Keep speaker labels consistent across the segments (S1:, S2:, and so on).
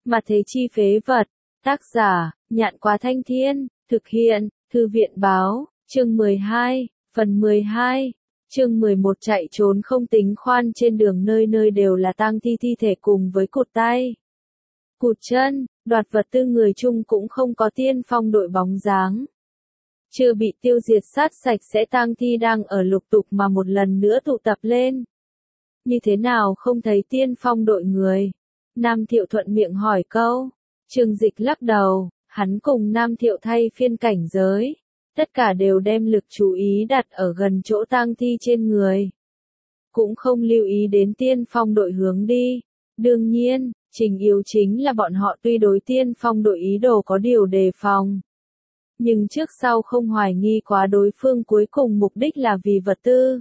S1: Mà thế chi phế vật. Tác giả, Nhạn Quá Thanh Thiên, thực hiện, Thư viện báo, chương 12, phần 12, chương 11 chạy trốn không tính khoan trên đường nơi nơi đều là tang thi thi thể cùng với cụt tay. Cụt chân, đoạt vật tư người chung cũng không có tiên phong đội bóng dáng. Chưa bị tiêu diệt sát sạch sẽ tang thi đang ở lục tục mà một lần nữa tụ tập lên. Như thế nào không thấy tiên phong đội người? Nam Thiệu thuận miệng hỏi câu. Trương Dịch lắc đầu, hắn cùng Nam Thiệu thay phiên cảnh giới. Tất cả đều đem lực chú ý đặt ở gần chỗ tang thi trên người. Cũng không lưu ý đến tiên phong đội hướng đi. Đương nhiên, trình yếu chính là bọn họ tuy đối tiên phong đội ý đồ có điều đề phòng. Nhưng trước sau không hoài nghi quá đối phương cuối cùng mục đích là vì vật tư.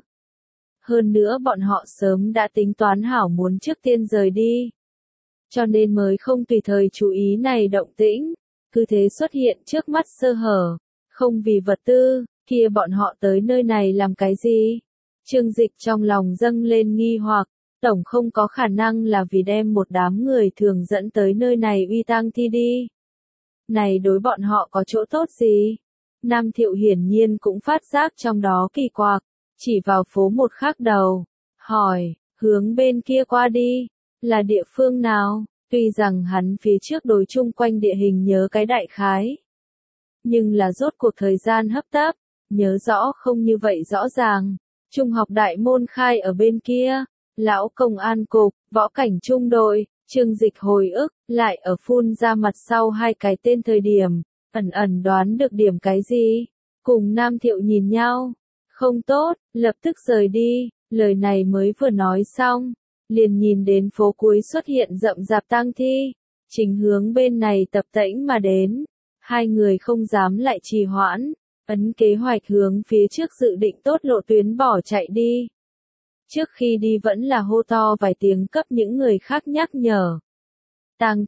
S1: Hơn nữa bọn họ sớm đã tính toán hảo muốn trước tiên rời đi. Cho nên mới không tùy thời chú ý này động tĩnh. Cứ thế xuất hiện trước mắt sơ hở. Không vì vật tư, kia bọn họ tới nơi này làm cái gì? Trương Dịch trong lòng dâng lên nghi hoặc. Tổng không có khả năng là vì đem một đám người thường dẫn tới nơi này uy tang thi đi. Này đối bọn họ có chỗ tốt gì? Nam Thiệu hiển nhiên cũng phát giác trong đó kỳ quặc, chỉ vào phố một khác đầu, hỏi, hướng bên kia qua đi, là địa phương nào? Tuy rằng hắn phía trước đối chung quanh địa hình nhớ cái đại khái, nhưng là rốt cuộc thời gian hấp tấp, nhớ rõ không như vậy rõ ràng. Trung học đại môn khai ở bên kia, lão công an cục, võ cảnh trung đội. Trương Dịch hồi ức, lại ở phun ra mặt sau hai cái tên thời điểm, ẩn ẩn đoán được điểm cái gì. Cùng Nam Thiệu nhìn nhau, không tốt, lập tức rời đi, lời này mới vừa nói xong, liền nhìn đến phố cuối xuất hiện rậm rạp tang thi, chính hướng bên này tập tễnh mà đến. Hai người không dám lại trì hoãn, ấn kế hoạch hướng phía trước dự định tốt lộ tuyến bỏ chạy đi. Trước khi đi vẫn là hô to vài tiếng cấp những người khác nhắc nhở. Tang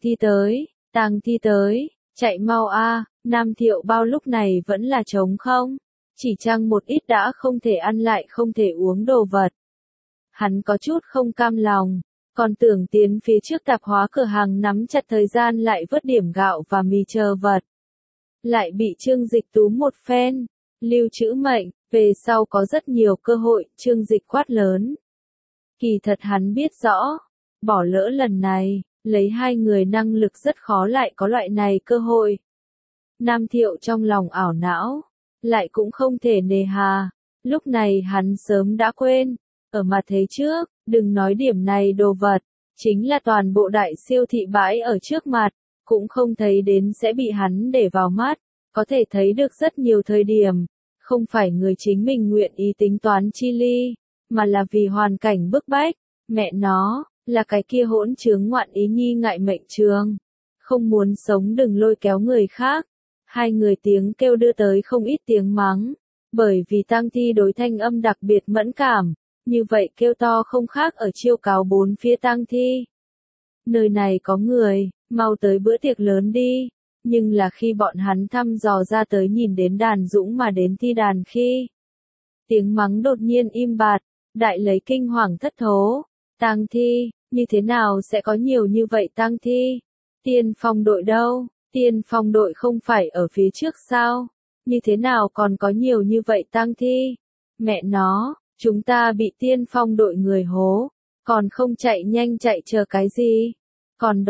S1: thi tới, chạy mau a. Nam Thiệu bao lúc này vẫn là trống không, chỉ chăng một ít đã không thể ăn lại không thể uống đồ vật. Hắn có chút không cam lòng, còn tưởng tiến phía trước tạp hóa cửa hàng nắm chặt thời gian lại vớt điểm gạo và mì chờ vật. Lại bị Trương Dịch túm một phen, lưu trữ mệnh. Về sau có rất nhiều cơ hội, Trương Dịch quát lớn. Kỳ thật hắn biết rõ, bỏ lỡ lần này, lấy hai người năng lực rất khó lại có loại này cơ hội. Nam Thiệu trong lòng ảo não, lại cũng không thể nề hà, lúc này hắn sớm đã quên, ở mặt thế trước, đừng nói điểm này đồ vật, chính là toàn bộ đại siêu thị bãi ở trước mặt, cũng không thấy đến sẽ bị hắn để vào mắt, có thể thấy được rất nhiều thời điểm. Không phải người chính mình nguyện ý tính toán chi ly, mà là vì hoàn cảnh bức bách, mẹ nó, là cái kia hỗn trướng ngoạn ý nhi ngại mệnh trường. Không muốn sống đừng lôi kéo người khác. Hai người tiếng kêu đưa tới không ít tiếng mắng, bởi vì tang thi đối thanh âm đặc biệt mẫn cảm, như vậy kêu to không khác ở chiêu cáo bốn phía tang thi. Nơi này có người, mau tới bữa tiệc lớn đi. Nhưng là khi bọn hắn thăm dò ra tới nhìn đến đàn dũng mà đến thi đàn khi. Tiếng mắng đột nhiên im bặt, đại lấy kinh hoàng thất thố. Tang thi, như thế nào sẽ có nhiều như vậy tang thi? Tiên phong đội đâu? Tiên phong đội không phải ở phía trước sao? Như thế nào còn có nhiều như vậy tang thi? Mẹ nó, chúng ta bị tiên phong đội người hố, còn không chạy nhanh chạy chờ cái gì? Còn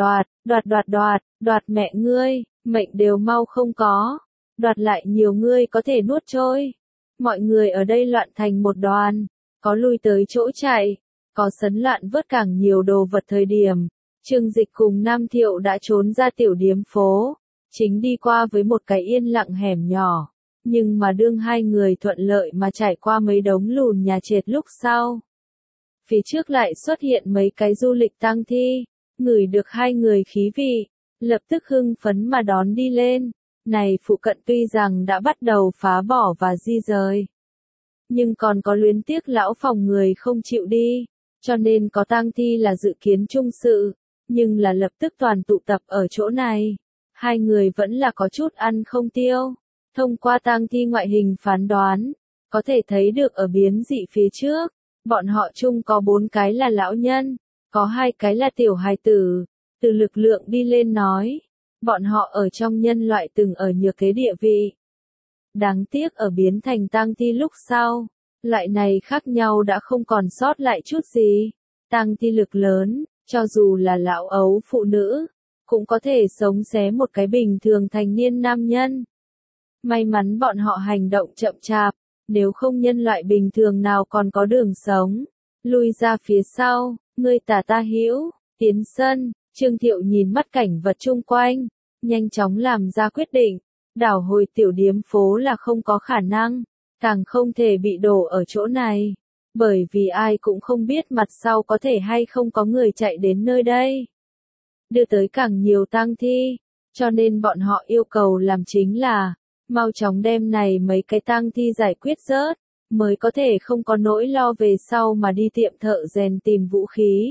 S1: đoạt mẹ ngươi. Mệnh đều mau không có, đoạt lại nhiều người có thể nuốt trôi. Mọi người ở đây loạn thành một đoàn, có lui tới chỗ chạy, có sấn loạn vớt càng nhiều đồ vật thời điểm. Trương Dịch cùng Nam Thiệu đã trốn ra tiểu điếm phố, chính đi qua với một cái yên lặng hẻm nhỏ, nhưng mà đương hai người thuận lợi mà trải qua mấy đống lùn nhà trệt lúc sau. Phía trước lại xuất hiện mấy cái du lịch tang thi, ngửi được hai người khí vị. Lập tức hưng phấn mà đón đi lên, này phụ cận tuy rằng đã bắt đầu phá bỏ và di rời. Nhưng còn có luyến tiếc lão phòng người không chịu đi, cho nên có tang thi là dự kiến chung sự, nhưng là lập tức toàn tụ tập ở chỗ này. Hai người vẫn là có chút ăn không tiêu, thông qua tang thi ngoại hình phán đoán, có thể thấy được ở biến dị phía trước, bọn họ chung có 4 cái là lão nhân, có 2 cái là tiểu hài tử. từ lực lượng đi lên nói, bọn họ ở trong nhân loại từng ở nhược thế địa vị. Đáng tiếc ở biến thành tang thi lúc sau, loại này khác nhau đã không còn sót lại chút gì. Tang thi lực lớn, cho dù là lão ấu phụ nữ, cũng có thể sống xé một cái bình thường thành niên nam nhân. May mắn bọn họ hành động chậm chạp, nếu không nhân loại bình thường nào còn có đường sống. Lui ra phía sau, ngươi tả ta hữu, tiến sân, Trương Thiệu nhìn mắt cảnh vật chung quanh, nhanh chóng làm ra quyết định, đảo hồi tiểu điếm phố là không có khả năng, càng không thể bị đổ ở chỗ này, bởi vì ai cũng không biết mặt sau có thể hay không có người chạy đến nơi đây. Đưa tới càng nhiều tang thi, cho nên bọn họ yêu cầu làm chính là, mau chóng đem này mấy cái tang thi giải quyết rớt, mới có thể không có nỗi lo về sau mà đi tiệm thợ rèn tìm vũ khí.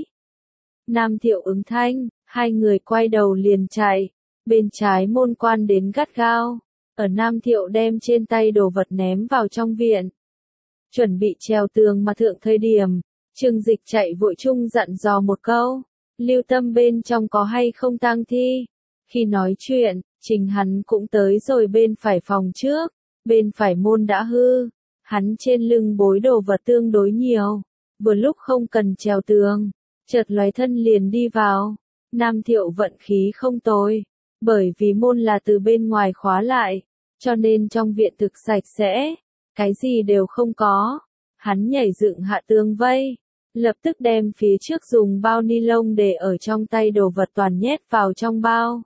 S1: Nam Thiệu ứng thanh, hai người quay đầu liền chạy, bên trái môn quan đến gắt gao, ở Nam Thiệu đem trên tay đồ vật ném vào trong viện. Chuẩn bị trèo tường mà thượng thời điểm, Trương Dịch chạy vội chung dặn dò một câu, lưu tâm bên trong có hay không tang thi. Khi nói chuyện, Trình hắn cũng tới rồi bên phải phòng trước, bên phải môn đã hư, hắn trên lưng bối đồ vật tương đối nhiều, vừa lúc không cần trèo tường, chợt lóe thân liền đi vào. Nam Thiệu vận khí không tồi, bởi vì môn là từ bên ngoài khóa lại, cho nên trong viện thực sạch sẽ, cái gì đều không có. Hắn nhảy dựng hạ tường vây, lập tức đem phía trước dùng bao ni lông để ở trong tay đồ vật toàn nhét vào trong bao.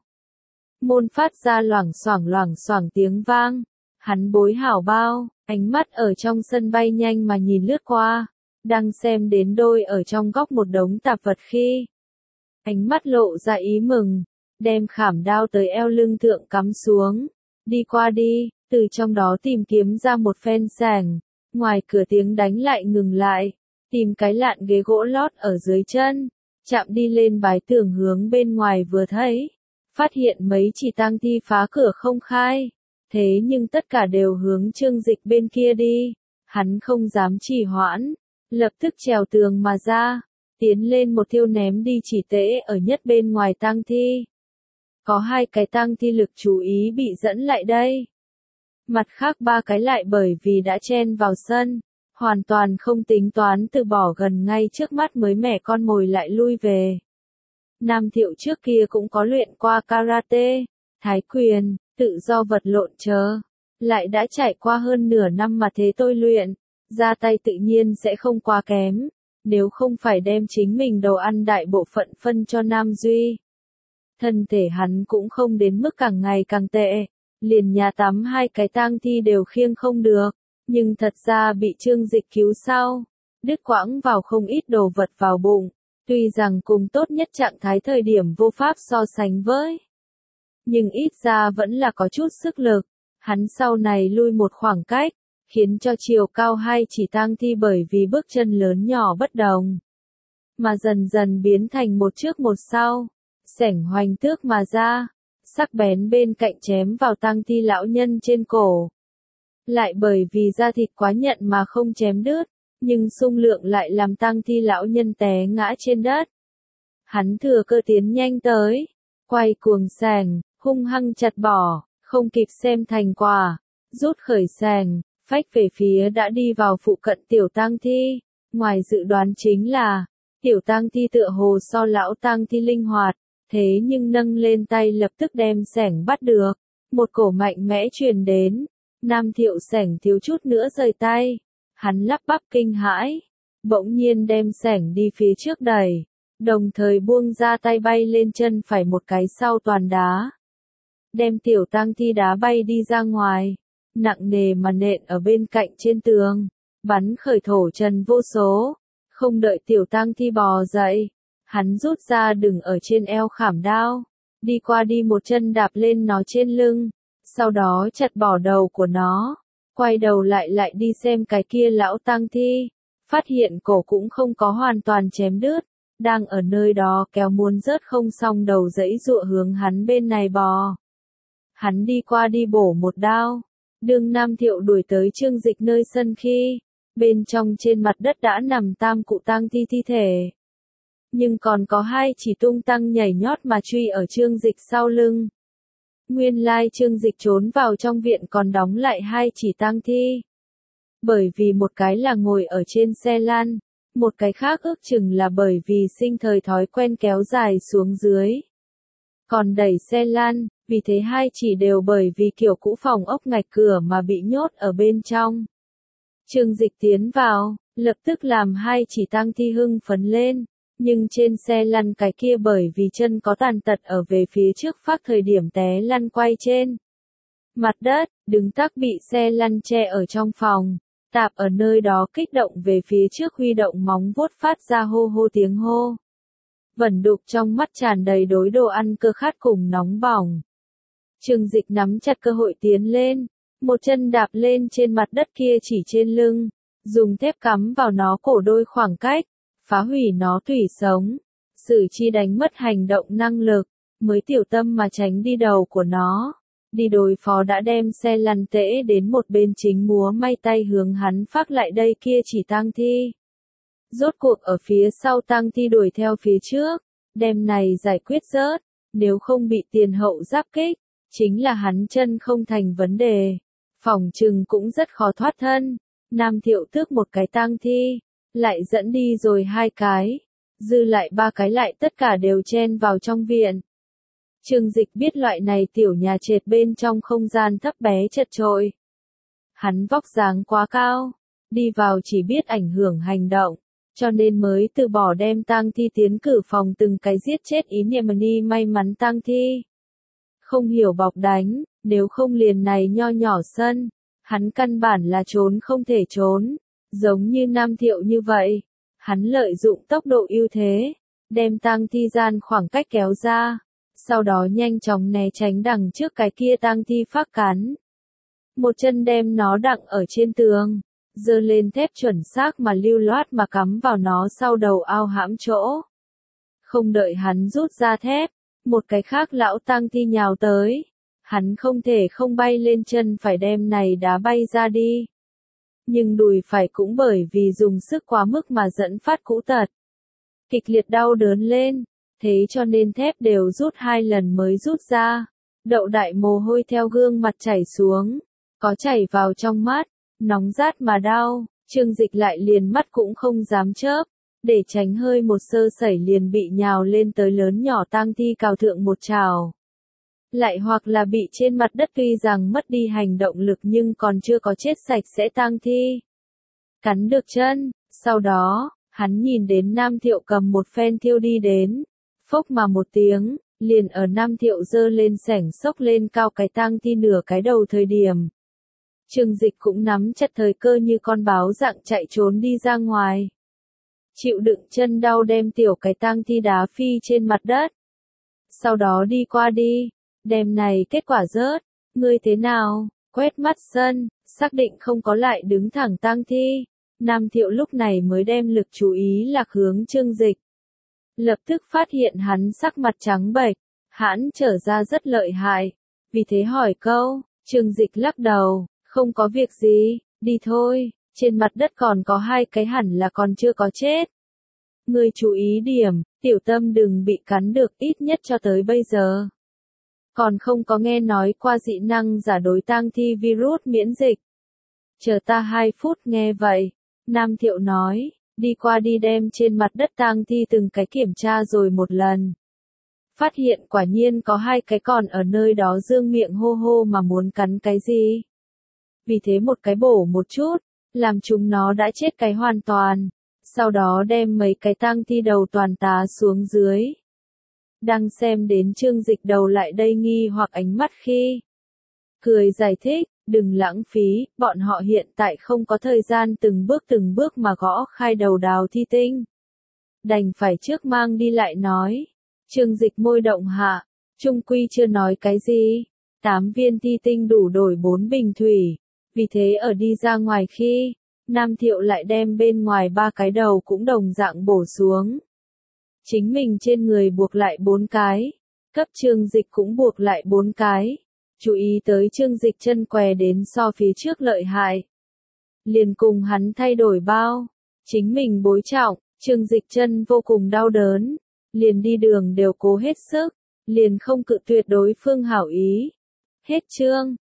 S1: Môn phát ra loảng xoảng tiếng vang, hắn bối hảo bao, ánh mắt ở trong sân bay nhanh mà nhìn lướt qua, đang xem đến đôi ở trong góc một đống tạp vật khi. Ánh mắt lộ ra ý mừng, đem khảm đao tới eo lưng thượng cắm xuống, đi qua đi, từ trong đó tìm kiếm ra một phen sàng, ngoài cửa tiếng đánh lại ngừng lại, tìm cái lạn ghế gỗ lót ở dưới chân, chạm đi lên bái tường hướng bên ngoài vừa thấy, phát hiện mấy chỉ tang thi phá cửa không khai, thế nhưng tất cả đều hướng Trương Dịch bên kia đi, hắn không dám trì hoãn, lập tức trèo tường mà ra, tiến lên một thiêu ném đi chỉ tễ ở nhất bên ngoài tang thi. Có hai cái tang thi lực chú ý bị dẫn lại đây. Mặt khác ba cái lại bởi vì đã chen vào sân, hoàn toàn không tính toán từ bỏ gần ngay trước mắt mới mẻ con mồi lại lui về. Nam Thiệu trước kia cũng có luyện qua karate, thái quyền, tự do vật lộn chờ, lại đã trải qua hơn nửa năm mà thế tôi luyện, ra tay tự nhiên sẽ không quá kém, nếu không phải đem chính mình đầu ăn đại bộ phận phân cho Nam Duy. Thân thể hắn cũng không đến mức càng ngày càng tệ, liền nhà tắm hai cái tang thi đều khiêng không được, nhưng thật ra bị Trương Dịch cứu sau, đứt quãng vào không ít đồ vật vào bụng, tuy rằng cùng tốt nhất trạng thái thời điểm vô pháp so sánh với, nhưng ít ra vẫn là có chút sức lực, hắn sau này lui một khoảng cách, khiến cho chiều cao hai chỉ tang thi bởi vì bước chân lớn nhỏ bất đồng, mà dần dần biến thành một trước một sau. Sảnh hoành tước mà ra, sắc bén bên cạnh chém vào tang thi lão nhân trên cổ. Lại bởi vì da thịt quá nhận mà không chém đứt, nhưng xung lượng lại làm tang thi lão nhân té ngã trên đất. Hắn thừa cơ tiến nhanh tới, quay cuồng sàng, hung hăng chặt bỏ, không kịp xem thành quả, rút khởi sàng, phách về phía đã đi vào phụ cận tiểu tang thi. Ngoài dự đoán chính là, tiểu tang thi tựa hồ so lão tang thi linh hoạt. Thế nhưng nâng lên tay lập tức đem sẻng bắt được, một cổ mạnh mẽ truyền đến, Nam Thiệu sẻng thiếu chút nữa rời tay, hắn lắp bắp kinh hãi, bỗng nhiên đem sẻng đi phía trước đẩy, đồng thời buông ra tay bay lên chân phải một cái sau toàn đá, đem tiểu tang thi đá bay đi ra ngoài, nặng nề mà nện ở bên cạnh trên tường, bắn khởi thổ trần vô số, không đợi tiểu tang thi bò dậy. Hắn rút ra đừng ở trên eo khảm đao, đi qua đi một chân đạp lên nó trên lưng, sau đó chặt bỏ đầu của nó, quay đầu lại đi xem cái kia lão tang thi, phát hiện cổ cũng không có hoàn toàn chém đứt, đang ở nơi đó kéo muốn rớt không xong đầu dãy dụa hướng hắn bên này bò. Hắn đi qua đi bổ một đao, đương Nam Thiệu đuổi tới Trương Dịch nơi sân khi, bên trong trên mặt đất đã nằm tam cụ tang thi thi thể. nhưng còn có hai chỉ tung tăng nhảy nhót mà truy ở Trương Dịch sau lưng. Nguyên lai Trương Dịch trốn vào trong viện còn đóng lại hai chỉ tang thi. Bởi vì một cái là ngồi ở trên xe lăn, một cái khác ước chừng là bởi vì sinh thời thói quen kéo dài xuống dưới. Còn đẩy xe lăn, vì thế hai chỉ đều bởi vì kiểu cũ phòng ốc ngạch cửa mà bị nhốt ở bên trong. Trương Dịch tiến vào, lập tức làm hai chỉ tang thi hưng phấn lên, nhưng trên xe lăn cái kia bởi vì chân có tàn tật ở về phía trước phát thời điểm té lăn quay trên mặt đất, đứng tắc bị xe lăn che ở trong phòng, tạp ở nơi đó kích động về phía trước huy động móng vuốt phát ra hô hô tiếng hô. Vẩn Đục trong mắt tràn đầy đối đồ ăn cơ khát cùng nóng bỏng. Trương Dịch nắm chặt cơ hội tiến lên, một chân đạp lên trên mặt đất kia chỉ trên lưng, dùng thép cắm vào nó cổ đôi khoảng cách, phá hủy nó tủy sống, xử chi đánh mất hành động năng lực, mới tiểu tâm mà tránh đi đầu của nó. Đi đối phó đã đem xe lăn tễ đến một bên chính múa may tay hướng hắn phát lại đây kia chỉ tang thi. Rốt cuộc ở phía sau tang thi đuổi theo phía trước, đem này giải quyết rớt, nếu không bị tiền hậu giáp kích, chính là hắn chân không thành vấn đề. Phòng trừng cũng rất khó thoát thân. Nam Thiệu tước một cái tang thi, lại dẫn đi rồi hai cái, dư lại ba cái lại tất cả đều chen vào trong viện. Trương Dịch biết loại này tiểu nhà trệt bên trong không gian thấp bé chật chội. Hắn vóc dáng quá cao, đi vào chỉ biết ảnh hưởng hành động, cho nên mới từ bỏ đem tang thi tiến cử phòng từng cái giết chết Inemani may mắn tang thi. Không hiểu bọc đánh, nếu không liền này nho nhỏ sân, hắn căn bản là trốn không thể trốn, giống như Nam Thiệu như vậy. Hắn lợi dụng tốc độ ưu thế, đem tang thi gian khoảng cách kéo ra, sau đó nhanh chóng né tránh đằng trước cái kia tang thi phát cắn. Một chân đem nó đặng ở trên tường, giơ lên thép chuẩn xác mà lưu loát mà cắm vào nó sau đầu ao hãm chỗ. Không đợi hắn rút ra thép, một cái khác lão tang thi nhào tới. Hắn không thể không bay lên chân phải đem này đá bay ra đi. Nhưng đùi phải cũng bởi vì dùng sức quá mức mà dẫn phát cũ tật. Kịch liệt đau đớn lên, thế cho nên thép đều rút 2 lần mới rút ra. Đậu đại mồ hôi theo gương mặt chảy xuống, có chảy vào trong mắt, nóng rát mà đau, Trương Dịch lại liền mắt cũng không dám chớp, để tránh hơi một sơ sẩy liền bị nhào lên tới lớn nhỏ tang thi cào thượng một trào. Lại hoặc là bị trên mặt đất tuy rằng mất đi hành động lực nhưng còn chưa có chết sạch sẽ tang thi. Cắn được chân, sau đó, hắn nhìn đến Nam Thiệu cầm một phen thiêu đi đến, phốc mà một tiếng, liền ở Nam Thiệu giơ lên sẻng xốc lên cao cái tang thi nửa cái đầu thời điểm. Trương Dịch cũng nắm chặt thời cơ như con báo dạng chạy trốn đi ra ngoài. Chịu đựng chân đau đem tiểu cái tang thi đá phi trên mặt đất. Sau đó đi qua đi. Đêm này kết quả rớt, ngươi thế nào, quét mắt sân, xác định không có lại đứng thẳng tang thi. Nam Thiệu lúc này mới đem lực chú ý lạc hướng Trương Dịch. Lập tức phát hiện hắn sắc mặt trắng bệch, hãn trở ra rất lợi hại. Vì thế hỏi câu, Trương Dịch lắc đầu, không có việc gì, đi thôi, trên mặt đất còn có 2 cái hẳn là còn chưa có chết. Ngươi chú ý điểm, tiểu tâm đừng bị cắn được ít nhất cho tới bây giờ. Còn không có nghe nói qua dị năng giả đối tang thi virus miễn dịch. Chờ ta 2 phút nghe vậy. Nam Thiệu nói, đi qua đi đem trên mặt đất tang thi từng cái kiểm tra rồi một lần. Phát hiện quả nhiên có 2 cái còn ở nơi đó dương miệng hô hô mà muốn cắn cái gì. Vì thế một cái bổ một chút, làm chúng nó đã chết cái hoàn toàn. Sau đó đem mấy cái tang thi đầu toàn tá xuống dưới. Đang xem đến Trương Dịch đầu lại đây nghi hoặc ánh mắt khi cười giải thích, đừng lãng phí, bọn họ hiện tại không có thời gian từng bước mà gõ khai đầu đào thi tinh. Đành phải trước mang đi lại nói. Trương Dịch môi động hạ, trung quy chưa nói cái gì. 8 viên thi tinh đủ đổi 4 bình thủy. Vì thế ở đi ra ngoài khi, Nam Thiệu lại đem bên ngoài 3 cái đầu cũng đồng dạng bổ xuống. Chính mình trên người buộc lại 4 cái, cấp Trương Dịch cũng buộc lại 4 cái. Chú ý tới Trương Dịch chân què đến so phía trước lợi hại. Liền cùng hắn thay đổi bao, chính mình bối trọng, Trương Dịch Chân vô cùng đau đớn, liền đi đường đều cố hết sức, liền không cự tuyệt đối phương hảo ý. Hết chương.